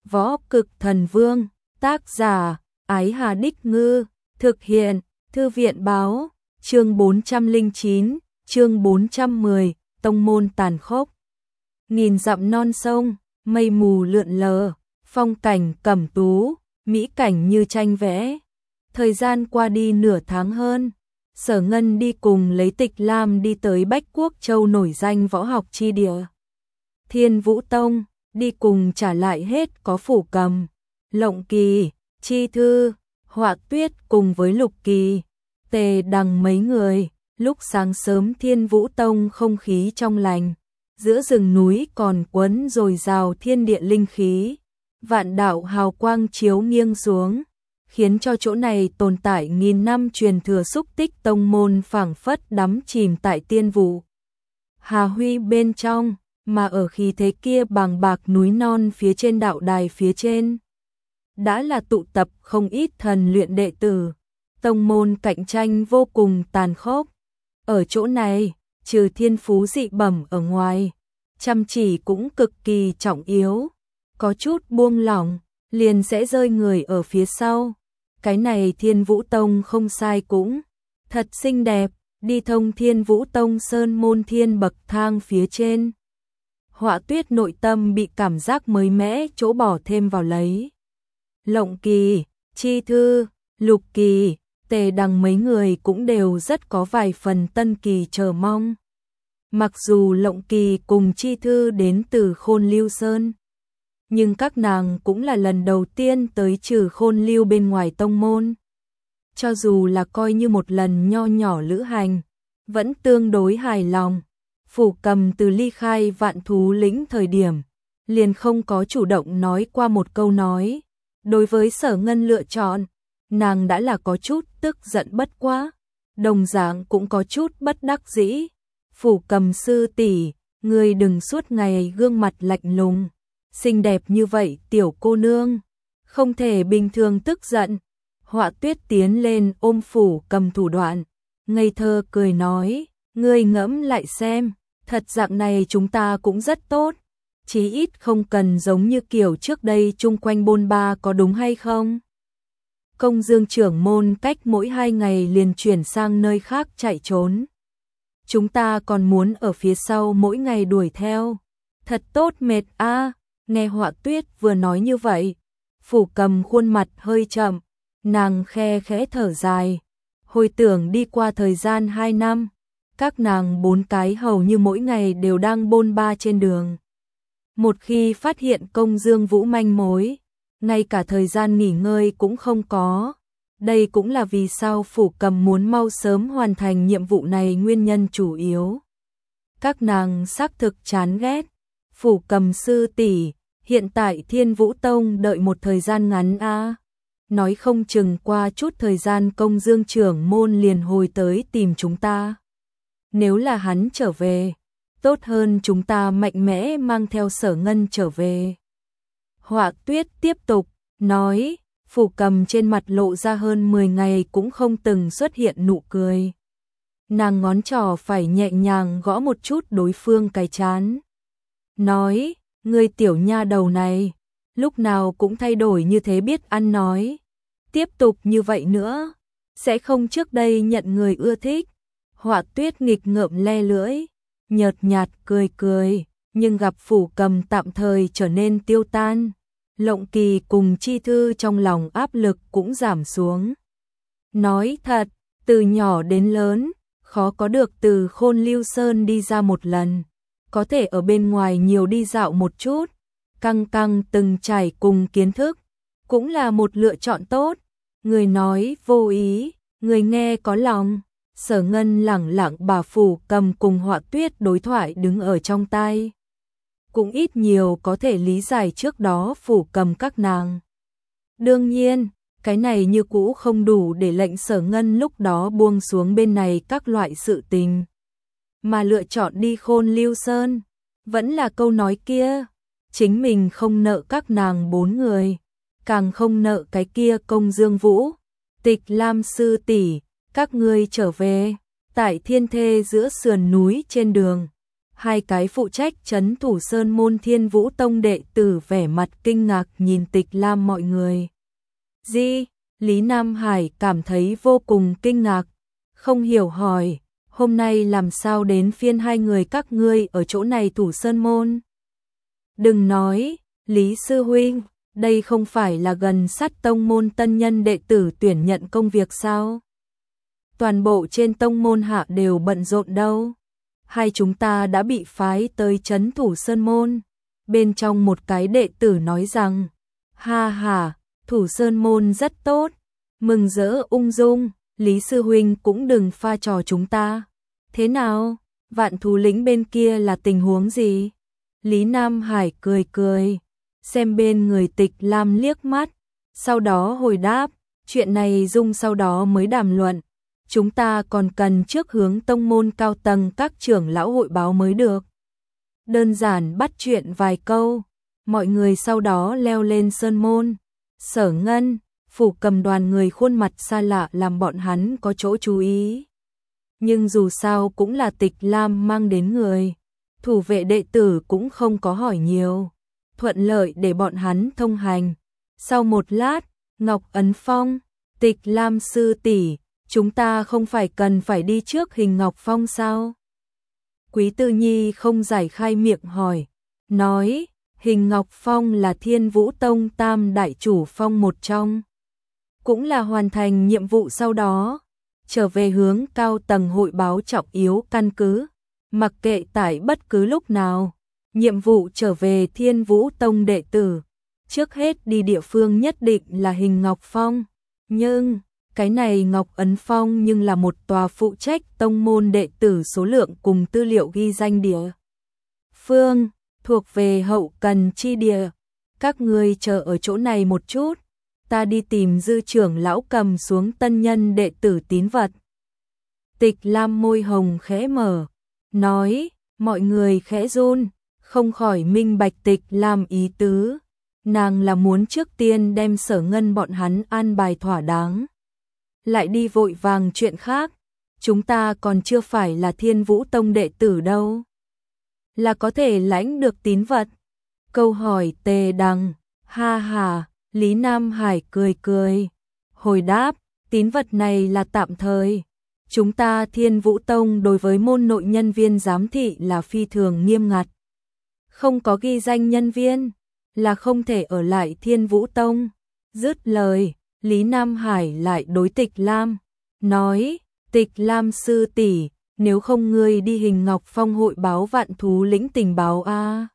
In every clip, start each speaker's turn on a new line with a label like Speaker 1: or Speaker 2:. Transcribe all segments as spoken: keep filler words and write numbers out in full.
Speaker 1: Võ Cực Thần Vương, tác giả, Ái Hà Đích Ngư, thực hiện, Thư viện Báo, chương bốn trăm lẻ chín, chương bốn trăm mười, tông môn tàn khốc. Nghìn dặm non sông, mây mù lượn lờ, phong cảnh cẩm tú, mỹ cảnh như tranh vẽ. Thời gian qua đi nửa tháng hơn, Sở Ngân đi cùng lấy Tịch Lam đi tới Bách Quốc Châu nổi danh võ học chi địa. Thiên Vũ Tông, đi cùng trả lại hết có Phủ Cầm, Lộng Kỳ, Chi Thư, Họa Tuyết cùng với Lục Kỳ, Tề Đằng mấy người. Lúc sáng sớm Thiên Vũ Tông không khí trong lành, giữa rừng núi còn quấn dồi dào thiên địa linh khí, vạn đạo hào quang chiếu nghiêng xuống, khiến cho chỗ này tồn tại nghìn năm truyền thừa xúc tích tông môn phảng phất đắm chìm tại tiên vụ hà huy bên trong, mà ở khí thế kia bàng bạc núi non phía trên đạo đài phía trên đã là tụ tập không ít thần luyện đệ tử. Tông môn cạnh tranh vô cùng tàn khốc. Ở chỗ này, trừ thiên phú dị bẩm ở ngoài, chăm chỉ cũng cực kỳ trọng yếu. Có chút buông lỏng, liền sẽ rơi người ở phía sau. Cái này Thiên Vũ Tông không sai cũng thật xinh đẹp, đi thông Thiên Vũ Tông sơn môn thiên bậc thang phía trên. Họa Tuyết nội tâm bị cảm giác mới mẻ chỗ bỏ thêm vào lấy. Lộng Kỳ, Chi Thư, Lục Kỳ, Tề Đằng mấy người cũng đều rất có vài phần tân kỳ chờ mong. Mặc dù Lộng Kỳ cùng Chi Thư đến từ Khôn Lưu Sơn, nhưng các nàng cũng là lần đầu tiên tới trừ Khôn Lưu bên ngoài tông môn. Cho dù là coi như một lần nho nhỏ lữ hành, vẫn tương đối hài lòng. Phủ Cầm từ ly khai Vạn Thú Lĩnh thời điểm, liền không có chủ động nói qua một câu nói. Đối với Sở Ngân lựa chọn, nàng đã là có chút tức giận bất quá, đồng dạng cũng có chút bất đắc dĩ. Phủ Cầm sư tỷ, ngươi đừng suốt ngày gương mặt lạnh lùng, xinh đẹp như vậy tiểu cô nương, không thể bình thường tức giận. Họa Tuyết tiến lên ôm Phủ Cầm thủ đoạn, ngây thơ cười nói, ngươi ngẫm lại xem, thật dạng này chúng ta cũng rất tốt, chí ít không cần giống như kiểu trước đây chung quanh bôn ba, có đúng hay không? Công Dương trưởng môn cách mỗi hai ngày liền chuyển sang nơi khác chạy trốn. Chúng ta còn muốn ở phía sau mỗi ngày đuổi theo. Thật tốt mệt a. À. Nghe Họa Tuyết vừa nói như vậy, Phủ Cầm khuôn mặt hơi chậm, nàng khe khẽ thở dài. Hồi tưởng đi qua thời gian hai năm, các nàng bốn cái hầu như mỗi ngày đều đang bôn ba trên đường. Một khi phát hiện Công Dương Vũ manh mối, ngay cả thời gian nghỉ ngơi cũng không có. Đây cũng là vì sao Phủ Cầm muốn mau sớm hoàn thành nhiệm vụ này nguyên nhân chủ yếu. Các nàng xác thực chán ghét. Phủ Cầm sư tỷ, hiện tại Thiên Vũ Tông đợi một thời gian ngắn a. À. Nói không chừng qua chút thời gian Công Dương trưởng môn liền hồi tới tìm chúng ta. Nếu là hắn trở về, tốt hơn chúng ta mạnh mẽ mang theo Sở Ngân trở về. Họa Tuyết tiếp tục nói, Phủ Cầm trên mặt lộ ra hơn mười ngày cũng không từng xuất hiện nụ cười. Nàng ngón trỏ phải nhẹ nhàng gõ một chút đối phương cái trán. Nói, ngươi tiểu nha đầu này, lúc nào cũng thay đổi như thế biết ăn nói. Tiếp tục như vậy nữa, sẽ không trước đây nhận người ưa thích. Họa Tuyết nghịch ngợm le lưỡi, nhợt nhạt cười cười, nhưng gặp Phủ Cầm tạm thời trở nên tiêu tan. Lộng Kỳ cùng Chi Thư trong lòng áp lực cũng giảm xuống. Nói thật, từ nhỏ đến lớn, khó có được từ Khôn Lưu Sơn đi ra một lần. Có thể ở bên ngoài nhiều đi dạo một chút, căng căng từng trải cùng kiến thức, cũng là một lựa chọn tốt. Người nói vô ý, người nghe có lòng. Sở Ngân lẳng lặng bà Phủ Cầm cùng Họa Tuyết đối thoại đứng ở trong tai. Cũng ít nhiều có thể lý giải trước đó Phủ Cầm các nàng. Đương nhiên, cái này như cũ không đủ để lệnh Sở Ngân lúc đó buông xuống bên này các loại sự tình. Mà lựa chọn đi Khôn Lưu Sơn, vẫn là câu nói kia, chính mình không nợ các nàng bốn người, càng không nợ cái kia Công Dương Vũ, Tịch Lam sư tỷ. Các ngươi trở về, tại thiên thê giữa sườn núi trên đường, Hai cái phụ trách trấn thủ Sơn Môn Thiên Vũ Tông đệ tử vẻ mặt kinh ngạc nhìn Tịch Lam mọi người. Gì? Lý Nam Hải cảm thấy vô cùng kinh ngạc, không hiểu hỏi, hôm nay làm sao đến phiên hai người các ngươi ở chỗ này thủ Sơn Môn? Đừng nói, Lý Sư Huynh, đây không phải là gần sát tông môn tân nhân đệ tử tuyển nhận công việc sao? Toàn bộ trên tông môn hạ đều bận rộn đâu. Hai chúng ta đã bị phái tới trấn thủ Sơn Môn. Bên trong một cái đệ tử nói rằng, ha ha, thủ Sơn Môn rất tốt, mừng rỡ ung dung, Lý Sư Huynh cũng đừng pha trò chúng ta. Thế nào, Vạn Thú Lĩnh bên kia là tình huống gì? Lý Nam Hải cười cười, xem bên người Tịch Lam liếc mắt, sau đó hồi đáp, chuyện này dung sau đó mới đàm luận. Chúng ta còn cần trước hướng tông môn cao tầng các trưởng lão hội báo mới được. Đơn giản bắt chuyện vài câu, mọi người sau đó leo lên Sơn Môn. Sở Ngân, Phủ Cầm đoàn người khuôn mặt xa lạ làm bọn hắn có chỗ chú ý. Nhưng dù sao cũng là Tịch Lam mang đến người, thủ vệ đệ tử cũng không có hỏi nhiều, thuận lợi để bọn hắn thông hành. Sau một lát, Ngọc Ấn Phong, Tịch Lam sư tỷ, chúng ta không phải cần phải đi trước Hình Ngọc Phong sao? Quý Tư Nhi không giải khai miệng hỏi, nói, Hình Ngọc Phong là Thiên Vũ Tông tam đại chủ phong một trong, cũng là hoàn thành nhiệm vụ sau đó, trở về hướng cao tầng hội báo trọng yếu căn cứ, mặc kệ tại bất cứ lúc nào, nhiệm vụ trở về Thiên Vũ Tông đệ tử, trước hết đi địa phương nhất định là Hình Ngọc Phong, nhưng cái này Ngọc Ấn Phong nhưng là một tòa phụ trách tông môn đệ tử số lượng cùng tư liệu ghi danh địa phương, thuộc về hậu cần chi địa. Các ngươi chờ ở chỗ này một chút, ta đi tìm dư trưởng lão cầm xuống tân nhân đệ tử tín vật. Tịch Lam môi hồng khẽ mở, nói, mọi người khẽ run, không khỏi minh bạch Tịch Lam ý tứ. Nàng là muốn trước tiên đem Sở Ngân bọn hắn an bài thỏa đáng, lại đi vội vàng chuyện khác, chúng ta còn chưa phải là Thiên Vũ Tông đệ tử đâu. Là có thể lãnh được tín vật? Câu hỏi Tề Đằng, ha ha, Lý Nam Hải cười cười, hồi đáp, tín vật này là tạm thời. Chúng ta Thiên Vũ Tông đối với môn nội nhân viên giám thị là phi thường nghiêm ngặt. Không có ghi danh nhân viên, là không thể ở lại Thiên Vũ Tông. Dứt lời, Lý Nam Hải lại đối Tịch Lam, nói, Tịch Lam sư tỷ, nếu không ngươi đi Hình Ngọc Phong hội báo Vạn Thú Lĩnh tình báo a. À.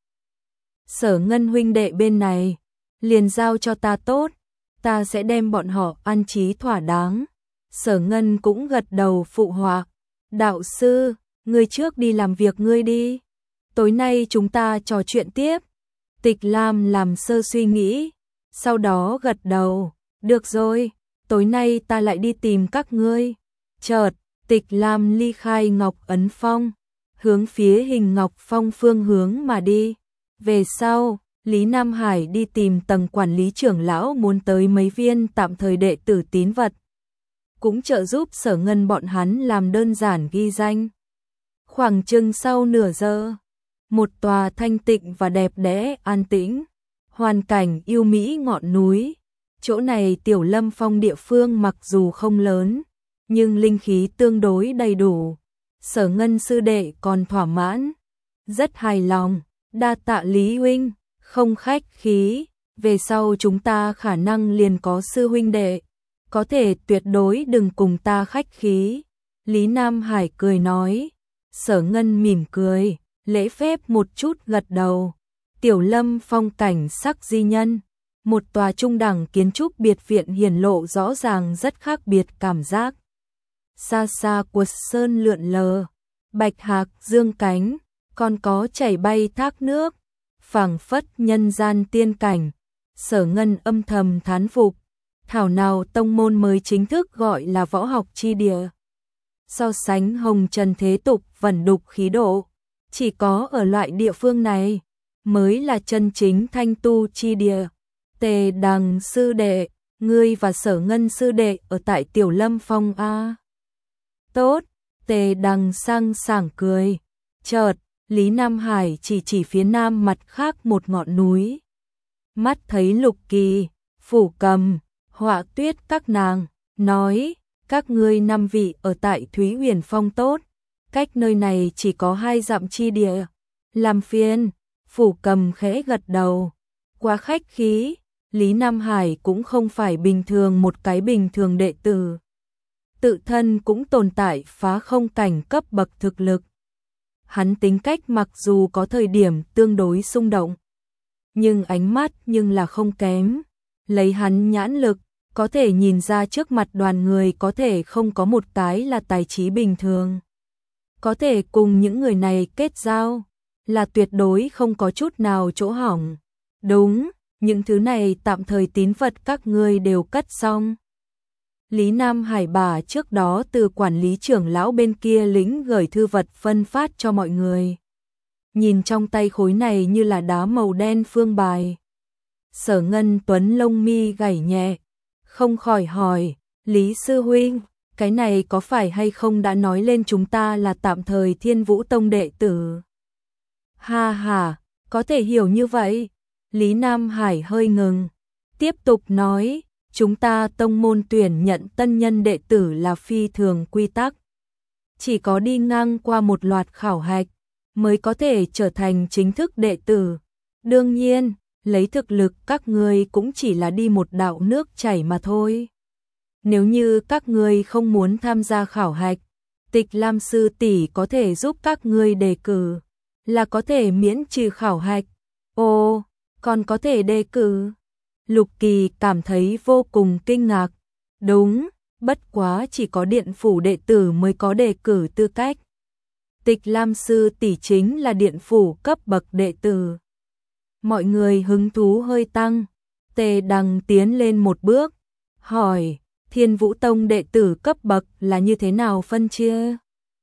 Speaker 1: Sở Ngân huynh đệ bên này, liền giao cho ta tốt, ta sẽ đem bọn họ an trí thỏa đáng. Sở Ngân cũng gật đầu phụ họa, đạo sư, ngươi trước đi làm việc ngươi đi, tối nay chúng ta trò chuyện tiếp. Tịch Lam làm sơ suy nghĩ, sau đó gật đầu, được rồi, tối nay ta lại đi tìm các ngươi. Chợt, Tịch Lam ly khai Ngọc Ấn Phong, hướng phía Hình Ngọc Phong phương hướng mà đi. Về sau, Lý Nam Hải đi tìm tầng quản lý trưởng lão muốn tới mấy viên tạm thời đệ tử tín vật, cũng trợ giúp Sở Ngân bọn hắn làm đơn giản ghi danh. Khoảng chừng sau nửa giờ, một tòa thanh tịnh và đẹp đẽ an tĩnh, hoàn cảnh yêu mỹ ngọn núi. Chỗ này Tiểu Lâm Phong địa phương mặc dù không lớn, nhưng linh khí tương đối đầy đủ. Sở Ngân sư đệ còn thỏa mãn, rất hài lòng, đa tạ Lý huynh, không khách khí, về sau chúng ta khả năng liền có sư huynh đệ, có thể tuyệt đối đừng cùng ta khách khí. Lý Nam Hải cười nói, Sở Ngân mỉm cười, lễ phép một chút gật đầu. Tiểu Lâm Phong cảnh sắc di nhân, một tòa trung đẳng kiến trúc biệt viện hiển lộ rõ ràng rất khác biệt cảm giác. Xa xa quật sơn lượn lờ, bạch hạc dương cánh, còn có chảy bay thác nước, phảng phất nhân gian tiên cảnh. Sở Ngân âm thầm thán phục, thảo nào tông môn mới chính thức gọi là võ học chi địa. So sánh hồng trần thế tục vẩn đục khí độ, chỉ có ở loại địa phương này mới là chân chính thanh tu chi địa. Tề Đằng sư đệ, ngươi và Sở Ngân sư đệ ở tại Tiểu Lâm Phong a. Tốt, Tề Đằng sang sảng cười. Chợt, Lý Nam Hải chỉ chỉ phía nam mặt khác một ngọn núi. Mắt thấy Lục Kỳ, Phủ Cầm, Họa Tuyết các nàng, nói, các ngươi năm vị ở tại Thúy Huyền Phong tốt, cách nơi này chỉ có hai dặm chi địa. Làm phiền, Phủ Cầm khẽ gật đầu, quá khách khí, Lý Nam Hải cũng không phải bình thường một cái bình thường đệ tử. Tự thân cũng tồn tại phá không cảnh cấp bậc thực lực. Hắn tính cách mặc dù có thời điểm tương đối xung động, nhưng ánh mắt nhưng là không kém. Lấy hắn nhãn lực, có thể nhìn ra trước mặt đoàn người có thể không có một cái là tài trí bình thường. Có thể cùng những người này kết giao, là tuyệt đối không có chút nào chỗ hỏng. Đúng, những thứ này tạm thời tín vật các ngươi đều cất xong. Lý Nam Hải bà trước đó từ quản lý trưởng lão bên kia lĩnh gửi thư vật phân phát cho mọi người. Nhìn trong tay khối này như là đá màu đen phương bài. Sở Ngân Tuấn lông mi gảy nhẹ, không khỏi hỏi, Lý Sư Huynh, cái này có phải hay không đã nói lên chúng ta là tạm thời Thiên Vũ Tông đệ tử? Ha ha, có thể hiểu như vậy. Lý Nam Hải hơi ngừng, tiếp tục nói, chúng ta tông môn tuyển nhận tân nhân đệ tử là phi thường quy tắc. Chỉ có đi ngang qua một loạt khảo hạch, mới có thể trở thành chính thức đệ tử. Đương nhiên, lấy thực lực các ngươi cũng chỉ là đi một đạo nước chảy mà thôi. Nếu như các ngươi không muốn tham gia khảo hạch, Tịch Lam sư tỷ có thể giúp các ngươi đề cử, là có thể miễn trừ khảo hạch. Ồ, còn có thể đề cử? Lục Kỳ cảm thấy vô cùng kinh ngạc. Đúng, bất quá chỉ có điện phủ đệ tử mới có đề cử tư cách. Tịch Lam sư tỷ chính là điện phủ cấp bậc đệ tử. Mọi người hứng thú hơi tăng. Tề Đằng tiến lên một bước, hỏi, Thiên Vũ Tông đệ tử cấp bậc là như thế nào phân chia?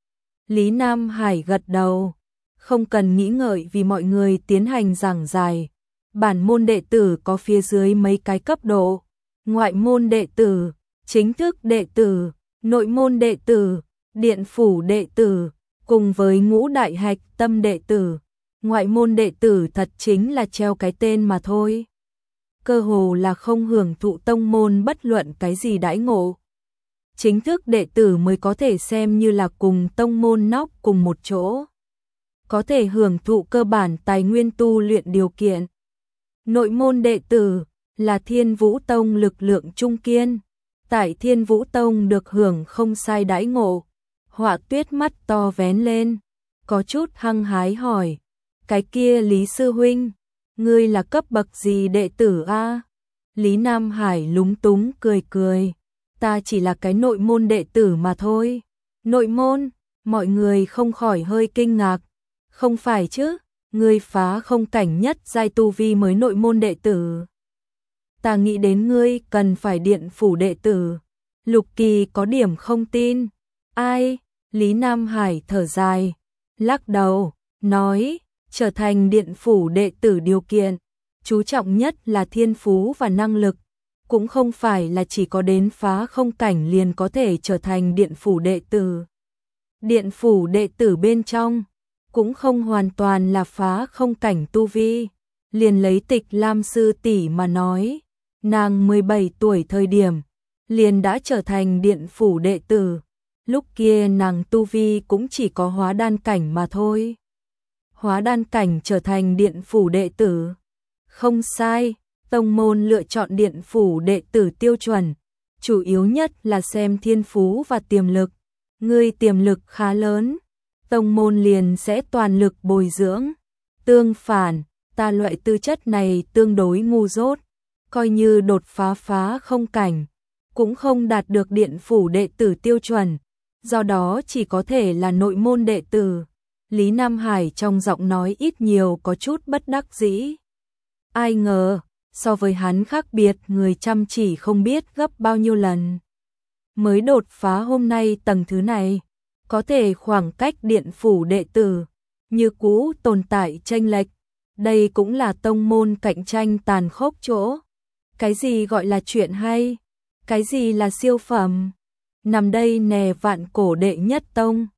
Speaker 1: Lý Nam Hải gật đầu, không cần nghĩ ngợi vì mọi người tiến hành giảng giải. Bản môn đệ tử có phía dưới mấy cái cấp độ, ngoại môn đệ tử, chính thức đệ tử, nội môn đệ tử, điện phủ đệ tử, cùng với ngũ đại hạch tâm đệ tử. Ngoại môn đệ tử thật chính là treo cái tên mà thôi. Cơ hồ là không hưởng thụ tông môn bất luận cái gì đãi ngộ. Chính thức đệ tử mới có thể xem như là cùng tông môn nóc cùng một chỗ. Có thể hưởng thụ cơ bản tài nguyên tu luyện điều kiện. Nội môn đệ tử là Thiên Vũ Tông lực lượng trung kiên. Tại Thiên Vũ Tông được hưởng không sai đãi ngộ. Họa Tuyết mắt to vén lên, có chút hăng hái hỏi, cái kia Lý Sư Huynh, ngươi là cấp bậc gì đệ tử a? Lý Nam Hải lúng túng cười cười, ta chỉ là cái nội môn đệ tử mà thôi. Nội môn, mọi người không khỏi hơi kinh ngạc, không phải chứ, ngươi phá không cảnh nhất giai tu vi mới nội môn đệ tử. Ta nghĩ đến ngươi cần phải điện phủ đệ tử. Lục Kỳ có điểm không tin. Ai? Lý Nam Hải thở dài, lắc đầu, nói, trở thành điện phủ đệ tử điều kiện, chú trọng nhất là thiên phú và năng lực, cũng không phải là chỉ có đến phá không cảnh liền có thể trở thành điện phủ đệ tử. Điện phủ đệ tử bên trong, cũng không hoàn toàn là phá không cảnh tu vi. Liền lấy Tịch Lam sư tỷ mà nói, nàng mười bảy tuổi thời điểm, liền đã trở thành điện phủ đệ tử. Lúc kia nàng tu vi cũng chỉ có hóa đan cảnh mà thôi. Hóa đan cảnh trở thành điện phủ đệ tử. Không sai, tông môn lựa chọn điện phủ đệ tử tiêu chuẩn. Chủ yếu nhất là xem thiên phú và tiềm lực. Ngươi tiềm lực khá lớn, tông môn liền sẽ toàn lực bồi dưỡng. Tương phản, ta loại tư chất này tương đối ngu dốt. Coi như đột phá phá không cảnh, cũng không đạt được điện phủ đệ tử tiêu chuẩn. Do đó chỉ có thể là nội môn đệ tử. Lý Nam Hải trong giọng nói ít nhiều có chút bất đắc dĩ. Ai ngờ, so với hắn khác biệt người chăm chỉ không biết gấp bao nhiêu lần. Mới đột phá hôm nay tầng thứ này, có thể khoảng cách điện phủ đệ tử, như cũ tồn tại chênh lệch. Đây cũng là tông môn cạnh tranh tàn khốc chỗ. Cái gì gọi là chuyện hay? Cái gì là siêu phẩm? Nằm đây nè vạn cổ đệ nhất tông.